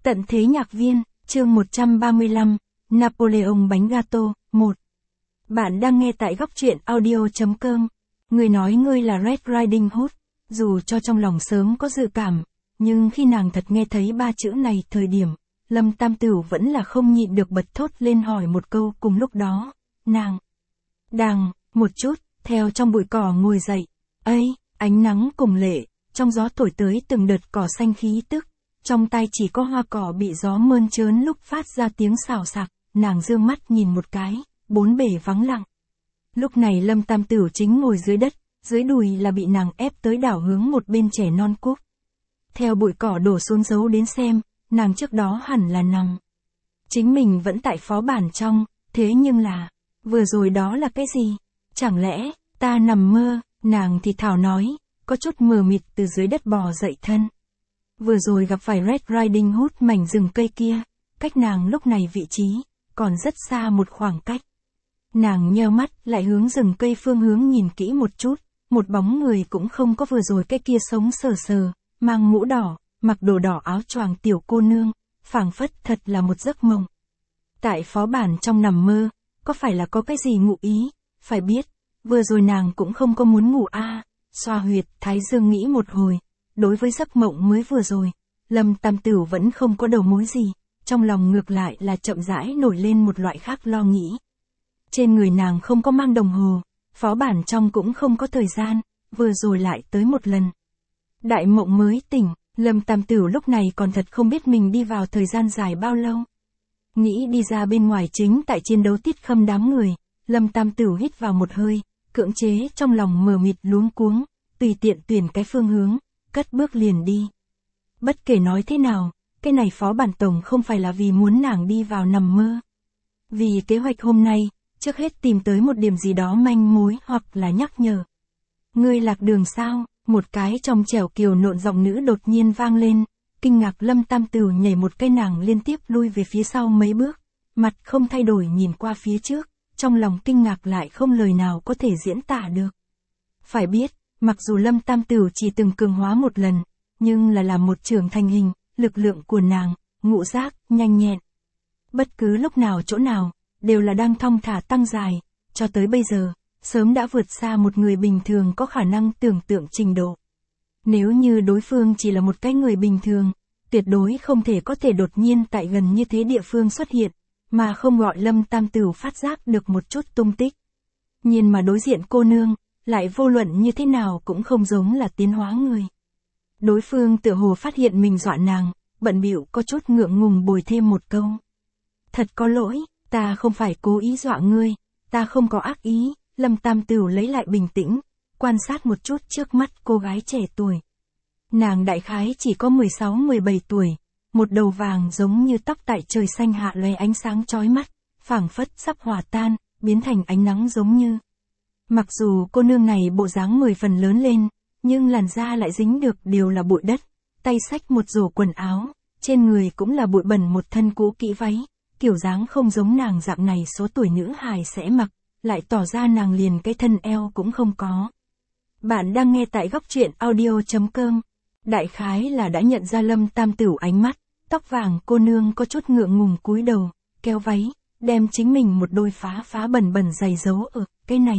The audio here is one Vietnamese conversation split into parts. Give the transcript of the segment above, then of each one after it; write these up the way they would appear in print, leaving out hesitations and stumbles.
Tận thế nhạc viên, chương 135, Napoleon bánh gato, 1. Bạn đang nghe tại góc truyện audio.com. Người nói ngươi là Red Riding Hood, dù cho trong lòng sớm có dự cảm, nhưng khi nàng thật nghe thấy ba chữ này thời điểm, Lâm Tam Tửu vẫn là không nhịn được bật thốt lên hỏi một câu cùng lúc đó, nàng. Đàng, một chút, theo trong bụi cỏ ngồi dậy, ây, ánh nắng cùng lệ, trong gió thổi tới từng đợt cỏ xanh khí tức. Trong tay chỉ có hoa cỏ bị gió mơn trớn lúc phát ra tiếng xào xạc, nàng dương mắt nhìn một cái, bốn bề vắng lặng. Lúc này Lâm Tam Tửu chính ngồi dưới đất, dưới đùi là bị nàng ép tới đảo hướng một bên trẻ non cúc. Theo bụi cỏ đổ xuống dấu đến xem, nàng trước đó hẳn là nằm. Chính mình vẫn tại phó bản trong, thế nhưng là, vừa rồi đó là cái gì? Chẳng lẽ, ta nằm mơ, nàng thì thảo nói, có chút mờ mịt từ dưới đất bò dậy thân. Vừa rồi gặp phải Red Riding Hood mảnh rừng cây kia, cách nàng lúc này vị trí, còn rất xa một khoảng cách. Nàng nheo mắt lại hướng rừng cây phương hướng nhìn kỹ một chút, một bóng người cũng không có vừa rồi cái kia sống sờ sờ, mang mũ đỏ, mặc đồ đỏ áo choàng tiểu cô nương, phảng phất thật là một giấc mộng. Tại phó bản trong nằm mơ, có phải là có cái gì ngụ ý, phải biết, vừa rồi nàng cũng không có muốn ngủ xoa huyệt thái dương nghĩ một hồi. Đối với giấc mộng mới vừa rồi, Lâm Tam Tửu vẫn không có đầu mối gì, trong lòng ngược lại là chậm rãi nổi lên một loại khác lo nghĩ. Trên người nàng không có mang đồng hồ, phó bản trong cũng không có thời gian, vừa rồi lại tới một lần. Đại mộng mới tỉnh, Lâm Tam Tửu lúc này còn thật không biết mình đi vào thời gian dài bao lâu. Nghĩ đi ra bên ngoài chính tại chiến đấu tiết khâm đám người, Lâm Tam Tửu hít vào một hơi, cưỡng chế trong lòng mờ mịt luống cuống, tùy tiện tuyển cái phương hướng. Cất bước liền đi. Bất kể nói thế nào, cái này phó bản tổng không phải là vì muốn nàng đi vào nằm mơ. Vì kế hoạch hôm nay, trước hết tìm tới một điểm gì đó manh mối hoặc là nhắc nhở. Ngươi lạc đường sao? Một cái trong trẻo kiều nộn giọng nữ đột nhiên vang lên, kinh ngạc Lâm Tam Tửu nhảy một cái nàng liên tiếp lui về phía sau mấy bước, mặt không thay đổi nhìn qua phía trước, trong lòng kinh ngạc lại không lời nào có thể diễn tả được. Phải biết, mặc dù Lâm Tam Tửu chỉ từng cường hóa một lần, nhưng là làm một trưởng thành hình, lực lượng của nàng, ngũ giác, nhanh nhẹn. Bất cứ lúc nào chỗ nào, đều là đang thong thả tăng dài, cho tới bây giờ, sớm đã vượt xa một người bình thường có khả năng tưởng tượng trình độ. Nếu như đối phương chỉ là một cái người bình thường, tuyệt đối không thể có thể đột nhiên tại gần như thế địa phương xuất hiện, mà không gọi Lâm Tam Tửu phát giác được một chút tung tích. Nhìn mà đối diện cô nương, lại vô luận như thế nào cũng không giống là tiến hóa người. Đối phương tựa hồ phát hiện mình dọa nàng, bận bịu có chút ngượng ngùng bồi thêm một câu. Thật có lỗi, ta không phải cố ý dọa ngươi, ta không có ác ý. Lâm Tam Tửu lấy lại bình tĩnh, quan sát một chút trước mắt cô gái trẻ tuổi. Nàng đại khái chỉ có 16-17 tuổi, một đầu vàng giống như tóc tại trời xanh hạ lóe ánh sáng chói mắt, phảng phất sắp hòa tan, biến thành ánh nắng giống như. Mặc dù cô nương này bộ dáng 10 phần lớn lên, nhưng làn da lại dính được đều là bụi đất, tay xách một rổ quần áo, trên người cũng là bụi bẩn một thân cũ kỹ váy, kiểu dáng không giống nàng dạng này số tuổi nữ hài sẽ mặc, lại tỏ ra nàng liền cái thân eo cũng không có. Bạn đang nghe tại góc truyện audio.com, đại khái là đã nhận ra Lâm Tam Tửu ánh mắt, tóc vàng cô nương có chút ngượng ngùng cúi đầu, kéo váy, đem chính mình một đôi phá bẩn giày giấu ở cái này.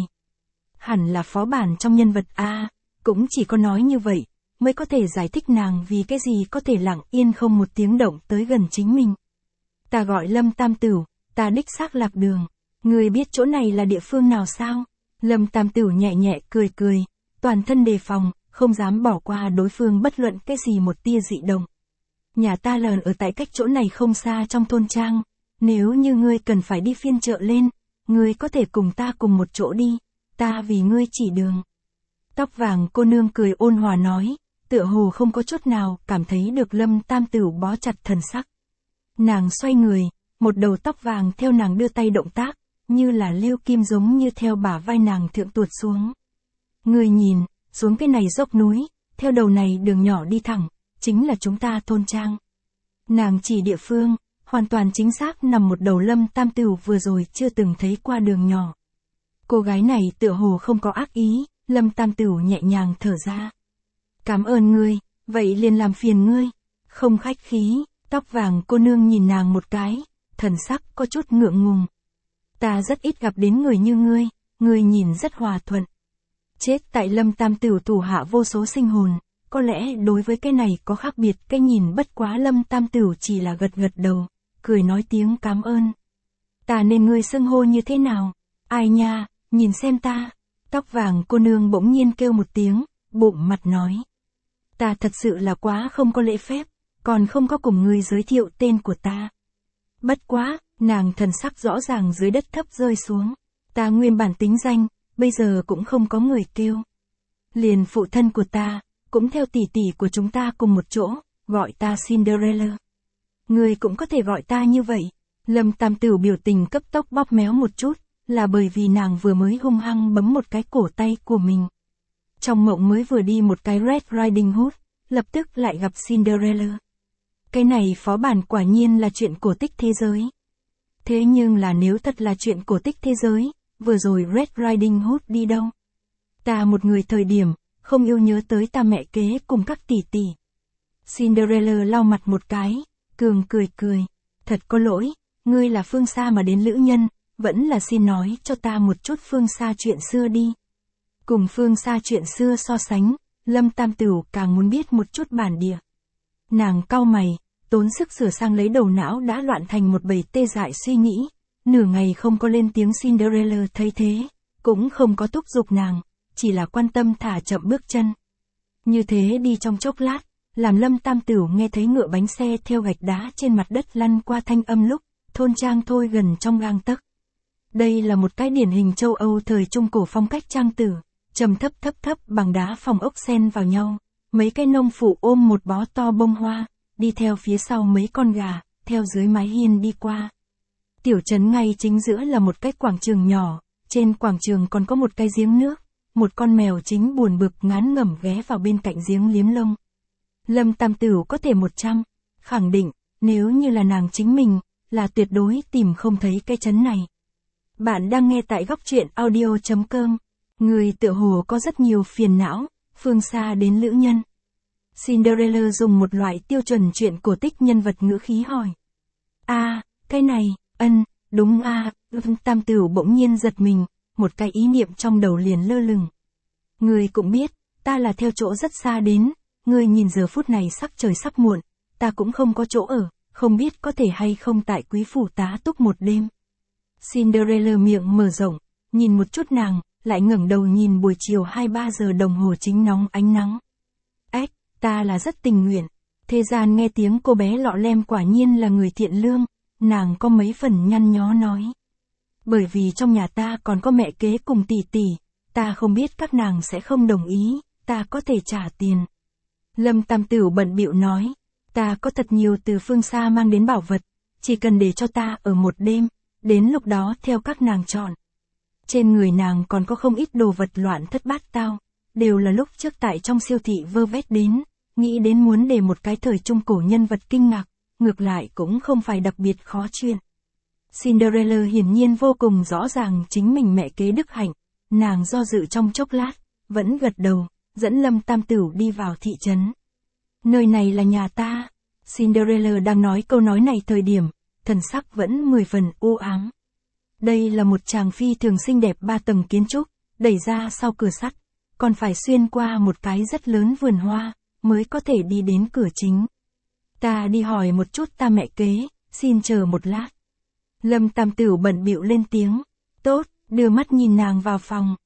Hẳn là phó bản trong nhân vật cũng chỉ có nói như vậy, mới có thể giải thích nàng vì cái gì có thể lặng yên không một tiếng động tới gần chính mình. Ta gọi Lâm Tam Tửu, ta đích xác lạc đường, người biết chỗ này là địa phương nào sao? Lâm Tam Tửu nhẹ nhẹ cười, toàn thân đề phòng, không dám bỏ qua đối phương bất luận cái gì một tia dị động. Nhà ta lờn ở tại cách chỗ này không xa trong thôn trang, nếu như ngươi cần phải đi phiên chợ lên, ngươi có thể cùng ta cùng một chỗ đi. Ta vì ngươi chỉ đường. Tóc vàng cô nương cười ôn hòa nói, tựa hồ không có chút nào cảm thấy được Lâm Tam Tửu bó chặt thần sắc. Nàng xoay người, một đầu tóc vàng theo nàng đưa tay động tác, như là lêu kim giống như theo bả vai nàng thượng tuột xuống. Ngươi nhìn, xuống cái này dốc núi, theo đầu này đường nhỏ đi thẳng, chính là chúng ta thôn trang. Nàng chỉ địa phương, hoàn toàn chính xác nằm một đầu Lâm Tam Tửu vừa rồi chưa từng thấy qua đường nhỏ. Cô gái này tựa hồ không có ác ý, Lâm Tam Tửu nhẹ nhàng thở ra. Cảm ơn ngươi, vậy liền làm phiền ngươi. Không khách khí, Tóc vàng cô nương nhìn nàng một cái, thần sắc có chút ngượng ngùng. Ta rất ít gặp đến người như ngươi nhìn rất hòa thuận. Chết tại Lâm Tam Tửu thủ hạ vô số sinh hồn, có lẽ đối với cái này có khác biệt, cái nhìn bất quá Lâm Tam Tửu chỉ là gật gật đầu, cười nói tiếng cảm ơn. Ta nên ngươi xưng hô như thế nào? Ai nha, nhìn xem ta. Tóc vàng cô nương bỗng nhiên kêu một tiếng, bụng mặt nói. Ta thật sự là quá không có lễ phép, còn không có cùng ngươi giới thiệu tên của ta. Bất quá, nàng thần sắc rõ ràng dưới đất thấp rơi xuống. Ta nguyên bản tính danh, bây giờ cũng không có người kêu. Liền phụ thân của ta, cũng theo tỷ tỷ của chúng ta cùng một chỗ, gọi ta Cinderella. Ngươi cũng có thể gọi ta như vậy. Lâm Tam Tửu biểu tình cấp tốc bóp méo một chút, là bởi vì nàng vừa mới hung hăng bấm một cái cổ tay của mình. Trong mộng mới vừa đi một cái Red Riding Hood, lập tức lại gặp Cinderella. Cái này phó bản quả nhiên là chuyện cổ tích thế giới. Thế nhưng là nếu thật là chuyện cổ tích thế giới, vừa rồi Red Riding Hood đi đâu? Ta một người thời điểm, không yêu nhớ tới ta mẹ kế cùng các tỷ tỷ. Cinderella lau mặt một cái, cường cười cười. Thật có lỗi, ngươi là phương xa mà đến lữ nhân, vẫn là xin nói cho ta một chút phương xa chuyện xưa đi. Cùng phương xa chuyện xưa so sánh, Lâm Tam Tửu càng muốn biết một chút bản địa. Nàng cau mày, tốn sức sửa sang lấy đầu não đã loạn thành một bầy tê dại suy nghĩ, nửa ngày không có lên tiếng. Cinderella thấy thế, cũng không có thúc giục nàng, chỉ là quan tâm thả chậm bước chân. Như thế đi trong chốc lát, làm Lâm Tam Tửu nghe thấy ngựa bánh xe theo gạch đá trên mặt đất lăn qua thanh âm lúc, thôn trang thôi gần trong gang tấc. Đây là một cái điển hình châu Âu thời Trung Cổ phong cách trang tử, trầm thấp bằng đá phòng ốc xen vào nhau, mấy cái nông phụ ôm một bó to bông hoa, đi theo phía sau mấy con gà, theo dưới mái hiên đi qua. Tiểu trấn ngay chính giữa là một cái quảng trường nhỏ, trên quảng trường còn có một cái giếng nước, một con mèo chính buồn bực ngán ngẩm ghé vào bên cạnh giếng liếm lông. Lâm Tam Tửu có thể 100, khẳng định, nếu như là nàng chính mình, là tuyệt đối tìm không thấy cái trấn này. Bạn đang nghe tại góc truyện audio.com. Người tựa hồ có rất nhiều phiền não, phương xa đến lữ nhân. Cinderella dùng một loại tiêu chuẩn chuyện cổ tích nhân vật ngữ khí hỏi. Cái này, đúng Tam Tửu bỗng nhiên giật mình, một cái ý niệm trong đầu liền lơ lửng. Ngươi cũng biết, ta là theo chỗ rất xa đến, ngươi nhìn giờ phút này sắc trời sắp muộn, ta cũng không có chỗ ở, không biết có thể hay không tại quý phủ tá túc một đêm. Cinderella miệng mở rộng, nhìn một chút nàng, lại ngẩng đầu nhìn buổi chiều 2-3 giờ đồng hồ chính nóng ánh nắng. Ta là rất tình nguyện. Thế gian nghe tiếng cô bé lọ lem quả nhiên là người thiện lương, nàng có mấy phần nhăn nhó nói. Bởi vì trong nhà ta còn có mẹ kế cùng tỷ tỷ, ta không biết các nàng sẽ không đồng ý, ta có thể trả tiền. Lâm Tam Tửu bận bịu nói, ta có thật nhiều từ phương xa mang đến bảo vật, chỉ cần để cho ta ở một đêm, đến lúc đó theo các nàng chọn. Trên người nàng còn có không ít đồ vật loạn thất bát tao, đều là lúc trước tại trong siêu thị vơ vét đến, nghĩ đến muốn để một cái thời Trung Cổ nhân vật kinh ngạc, ngược lại cũng không phải đặc biệt khó chuyện. Cinderella hiển nhiên vô cùng rõ ràng chính mình mẹ kế đức hạnh, nàng do dự trong chốc lát, vẫn gật đầu, dẫn Lâm Tam Tửu đi vào thị trấn. Nơi này là nhà ta. Cinderella đang nói câu nói này thời điểm, thần sắc vẫn 10 phần u ám. Đây là một tràng phi thường xinh đẹp 3 tầng kiến trúc, đẩy ra sau cửa sắt, còn phải xuyên qua một cái rất lớn vườn hoa, mới có thể đi đến cửa chính. Ta đi hỏi một chút ta mẹ kế, xin chờ một lát. Lâm Tam Tửu bận bịu lên tiếng. Tốt, đưa mắt nhìn nàng vào phòng.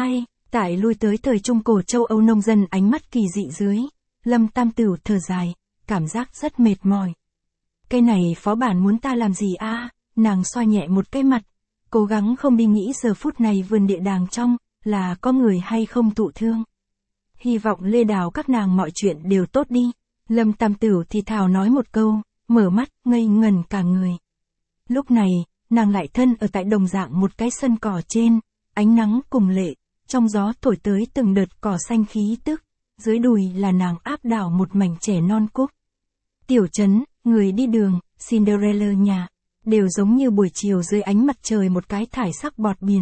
Tại lui tới thời Trung Cổ châu Âu nông dân ánh mắt kỳ dị dưới. Lâm Tam Tửu thở dài, cảm giác rất mệt mỏi. Cái này phó bản muốn ta làm gì Nàng xoa nhẹ một cái mặt, cố gắng không đi nghĩ giờ phút này vườn địa đàng trong, là có người hay không thụ thương. Hy vọng Lê Đào các nàng mọi chuyện đều tốt đi. Lâm Tam Tửu thì thào nói một câu, mở mắt, ngây ngẩn cả người. Lúc này, nàng lại thân ở tại đồng dạng một cái sân cỏ trên, ánh nắng cùng lệ, trong gió thổi tới từng đợt cỏ xanh khí tức, dưới đùi là nàng áp đảo một mảnh trẻ non cúc. Tiểu trấn, người đi đường, Cinderella nhà, đều giống như buổi chiều dưới ánh mặt trời một cái thải sắc bọt biển.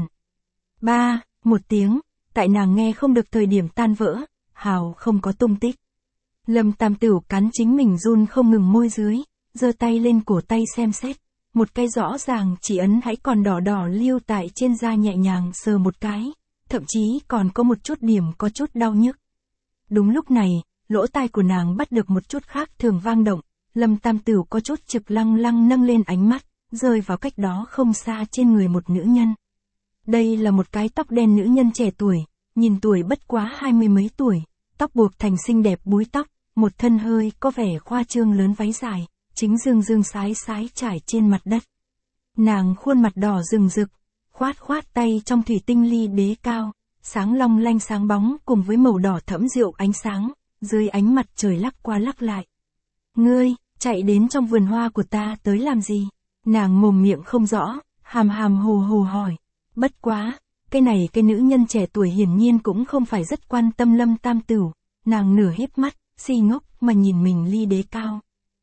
Một tiếng, tại nàng nghe không được thời điểm tan vỡ, hào không có tung tích. Lâm Tam Tửu cắn chính mình run không ngừng môi dưới, giơ tay lên cổ tay xem xét. Một cái rõ ràng chỉ ấn hãy còn đỏ đỏ lưu tại trên da nhẹ nhàng sờ một cái, thậm chí còn có một chút điểm có chút đau nhức. Đúng lúc này, lỗ tai của nàng bắt được một chút khác thường vang động, Lâm Tam Tửu có chút trực lăng lăng nâng lên ánh mắt, rơi vào cách đó không xa trên người một nữ nhân. Đây là một cái tóc đen nữ nhân trẻ tuổi, nhìn tuổi bất quá 20 mấy tuổi, tóc buộc thành xinh đẹp búi tóc, một thân hơi có vẻ khoa trương lớn váy dài, chính dương dương sái sái trải trên mặt đất. Nàng khuôn mặt đỏ rừng rực, khoát khoát tay trong thủy tinh ly đế cao, sáng long lanh sáng bóng cùng với màu đỏ thẫm rượu ánh sáng, dưới ánh mặt trời lắc qua lắc lại. Ngươi, chạy đến trong vườn hoa của ta tới làm gì? Nàng mồm miệng không rõ, hàm hàm hồ hồ hỏi. Bất quá, cái nữ nhân trẻ tuổi hiển nhiên cũng không phải rất quan tâm Lâm Tam Tửu, nàng nửa híp mắt, si ngốc mà nhìn mình ly đế cao.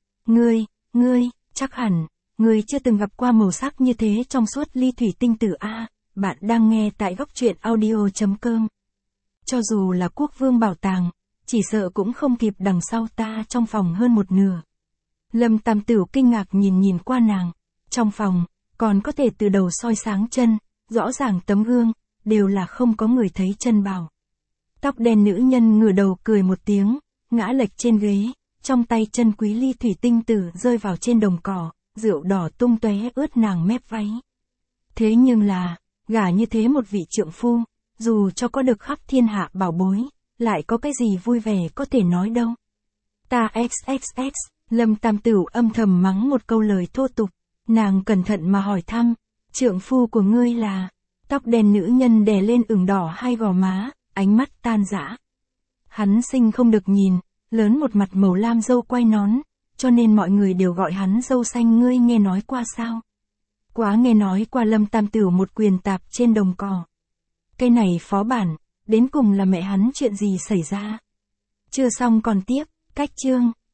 Ngươi, chắc hẳn, ngươi chưa từng gặp qua màu sắc như thế trong suốt ly thủy tinh tử a. Bạn đang nghe tại góc truyện audio.com. Cho dù là quốc vương bảo tàng, chỉ sợ cũng không kịp đằng sau ta trong phòng hơn một nửa. Lâm Tam Tửu kinh ngạc nhìn qua nàng. Trong phòng, còn có thể từ đầu soi sáng chân, rõ ràng tấm gương, đều là không có người thấy chân bảo. Tóc đen nữ nhân ngửa đầu cười một tiếng, ngã lệch trên ghế, trong tay chân quý ly thủy tinh tử rơi vào trên đồng cỏ, rượu đỏ tung tóe ướt nàng mép váy. Thế nhưng là, gả như thế một vị trượng phu, dù cho có được khắp thiên hạ bảo bối, lại có cái gì vui vẻ có thể nói đâu. Ta xxx, Lâm Tam Tửu âm thầm mắng một câu lời thô tục, nàng cẩn thận mà hỏi thăm, trượng phu của ngươi là? Tóc đen nữ nhân đè lên ửng đỏ hai gò má, ánh mắt tan rã. Hắn sinh không được nhìn, lớn một mặt màu lam râu quai nón, cho nên mọi người đều gọi hắn râu xanh. Ngươi nghe nói qua sao? Quá nghe nói qua. Lâm Tam Tửu một quyền tạp trên đồng cỏ. Cái này phó bản, đến cùng là mẹ hắn chuyện gì xảy ra? Chưa xong còn tiếp, cách chương.